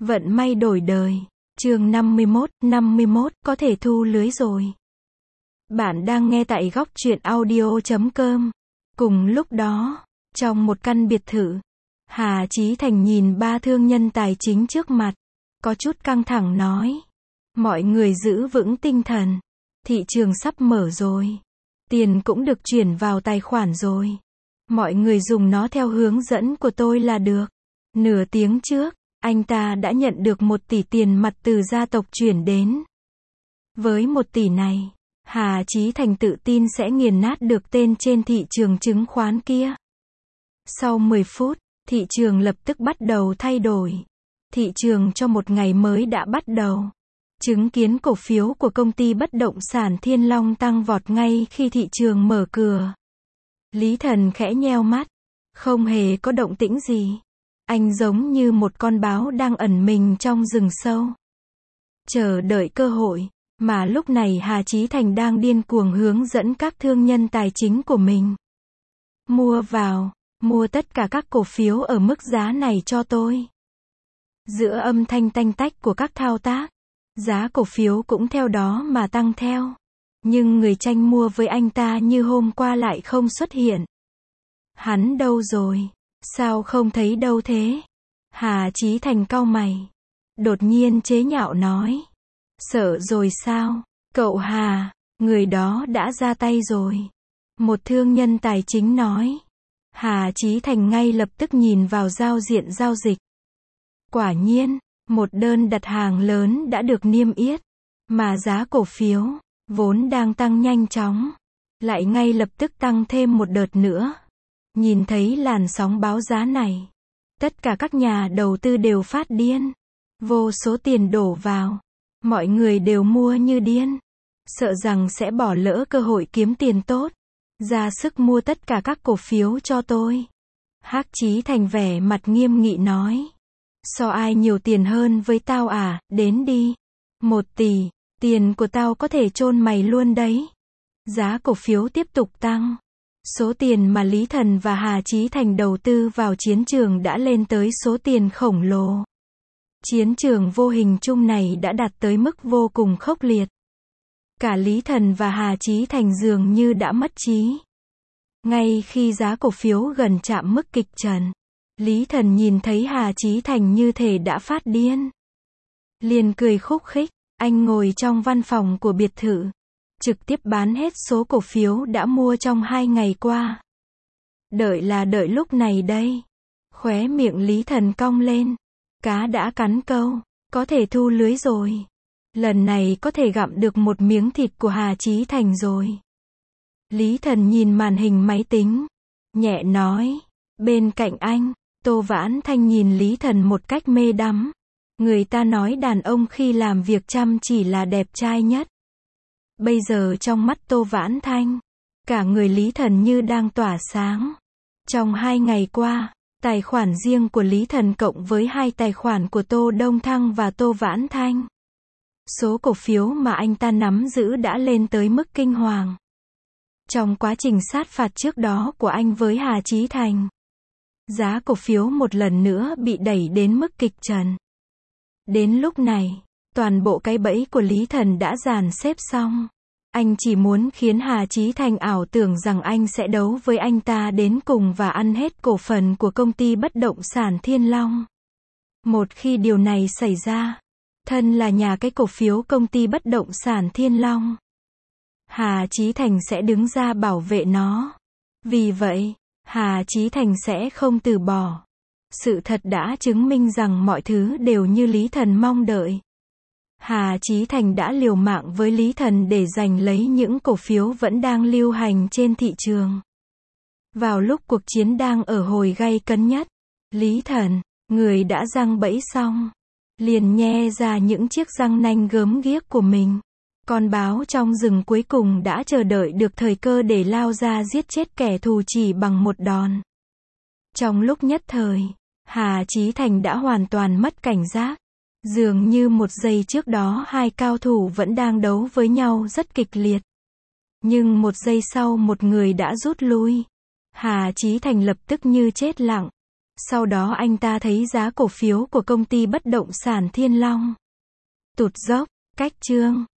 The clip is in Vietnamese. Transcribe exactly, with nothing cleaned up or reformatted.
Vận may đổi đời. Chương năm mươi mốt, năm mươi mốt, có thể thu lưới rồi. Bạn đang nghe tại góc truyện audio chấm com. Cùng lúc đó, trong một căn biệt thự, Hà Chí Thành nhìn ba thương nhân tài chính trước mặt, có chút căng thẳng nói. Mọi người giữ vững tinh thần. Thị trường sắp mở rồi. Tiền cũng được chuyển vào tài khoản rồi. Mọi người dùng nó theo hướng dẫn của tôi là được. Nửa tiếng trước, anh ta đã nhận được một tỷ tiền mặt từ gia tộc chuyển đến. Với một tỷ này, Hà Chí Thành tự tin sẽ nghiền nát được tên trên thị trường chứng khoán kia. Sau mười phút, thị trường lập tức bắt đầu thay đổi. Thị trường cho một ngày mới đã bắt đầu. Chứng kiến cổ phiếu của công ty bất động sản Thiên Long tăng vọt ngay khi thị trường mở cửa. Lý Thần khẽ nheo mắt, không hề có động tĩnh gì. Anh giống như một con báo đang ẩn mình trong rừng sâu, chờ đợi cơ hội, mà lúc này Hà Chí Thành đang điên cuồng hướng dẫn các thương nhân tài chính của mình. Mua vào, mua tất cả các cổ phiếu ở mức giá này cho tôi. Giữa âm thanh tanh tách của các thao tác, giá cổ phiếu cũng theo đó mà tăng theo. Nhưng người tranh mua với anh ta như hôm qua lại không xuất hiện. Hắn đâu rồi? Sao không thấy đâu thế? Hà Chí Thành cau mày. Đột nhiên chế nhạo nói. Sợ rồi sao? Cậu Hà, người đó đã ra tay rồi. Một thương nhân tài chính nói. Hà Chí Thành ngay lập tức nhìn vào giao diện giao dịch. Quả nhiên, một đơn đặt hàng lớn đã được niêm yết. Mà giá cổ phiếu, vốn đang tăng nhanh chóng, lại ngay lập tức tăng thêm một đợt nữa. Nhìn thấy làn sóng báo giá này, tất cả các nhà đầu tư đều phát điên. Vô số tiền đổ vào. Mọi người đều mua như điên. Sợ rằng sẽ bỏ lỡ cơ hội kiếm tiền tốt. Ra sức mua tất cả các cổ phiếu cho tôi. Hắc Chí Thành vẻ mặt nghiêm nghị nói. So ai nhiều tiền hơn với tao à, đến đi. Một tỷ, tiền của tao có thể chôn mày luôn đấy. Giá cổ phiếu tiếp tục tăng. Số tiền mà Lý Thần và Hà Chí Thành đầu tư vào chiến trường đã lên tới số tiền khổng lồ. Chiến trường vô hình chung này đã đạt tới mức vô cùng khốc liệt. Cả Lý Thần và Hà Chí Thành dường như đã mất trí. Ngay khi giá cổ phiếu gần chạm mức kịch trần, Lý Thần nhìn thấy Hà Chí Thành như thể đã phát điên. Liền cười khúc khích, anh ngồi trong văn phòng của biệt thự. Trực tiếp bán hết số cổ phiếu đã mua trong hai ngày qua. Đợi là đợi lúc này đây. Khóe miệng Lý Thần cong lên. Cá đã cắn câu, có thể thu lưới rồi. Lần này có thể gặm được một miếng thịt của Hà Chí Thành rồi. Lý Thần nhìn màn hình máy tính, nhẹ nói. Bên cạnh anh, Tô Vãn Thanh nhìn Lý Thần một cách mê đắm. Người ta nói đàn ông khi làm việc chăm chỉ là đẹp trai nhất. Bây giờ trong mắt Tô Vãn Thanh, cả người Lý Thần như đang tỏa sáng. Trong hai ngày qua, tài khoản riêng của Lý Thần cộng với hai tài khoản của Tô Đông Thăng và Tô Vãn Thanh. Số cổ phiếu mà anh ta nắm giữ đã lên tới mức kinh hoàng. Trong quá trình sát phạt trước đó của anh với Hà Chí Thành, giá cổ phiếu một lần nữa bị đẩy đến mức kịch trần. Đến lúc này, toàn bộ cái bẫy của Lý Thần đã dàn xếp xong. Anh chỉ muốn khiến Hà Chí Thành ảo tưởng rằng anh sẽ đấu với anh ta đến cùng và ăn hết cổ phần của công ty bất động sản Thiên Long. Một khi điều này xảy ra, thân là nhà cái cổ phiếu công ty bất động sản Thiên Long, Hà Chí Thành sẽ đứng ra bảo vệ nó. Vì vậy, Hà Chí Thành sẽ không từ bỏ. Sự thật đã chứng minh rằng mọi thứ đều như Lý Thần mong đợi. Hà Chí Thành đã liều mạng với Lý Thần để giành lấy những cổ phiếu vẫn đang lưu hành trên thị trường. Vào lúc cuộc chiến đang ở hồi gay cấn nhất, Lý Thần, người đã giăng bẫy xong, liền nhe ra những chiếc răng nanh gớm ghiếc của mình. Con báo trong rừng cuối cùng đã chờ đợi được thời cơ để lao ra giết chết kẻ thù chỉ bằng một đòn. Trong lúc nhất thời, Hà Chí Thành đã hoàn toàn mất cảnh giác. Dường như một giây trước đó hai cao thủ vẫn đang đấu với nhau rất kịch liệt. Nhưng một giây sau một người đã rút lui. Hà Chí Thành lập tức như chết lặng. Sau đó anh ta thấy giá cổ phiếu của công ty bất động sản Thiên Long tụt dốc. Cách chương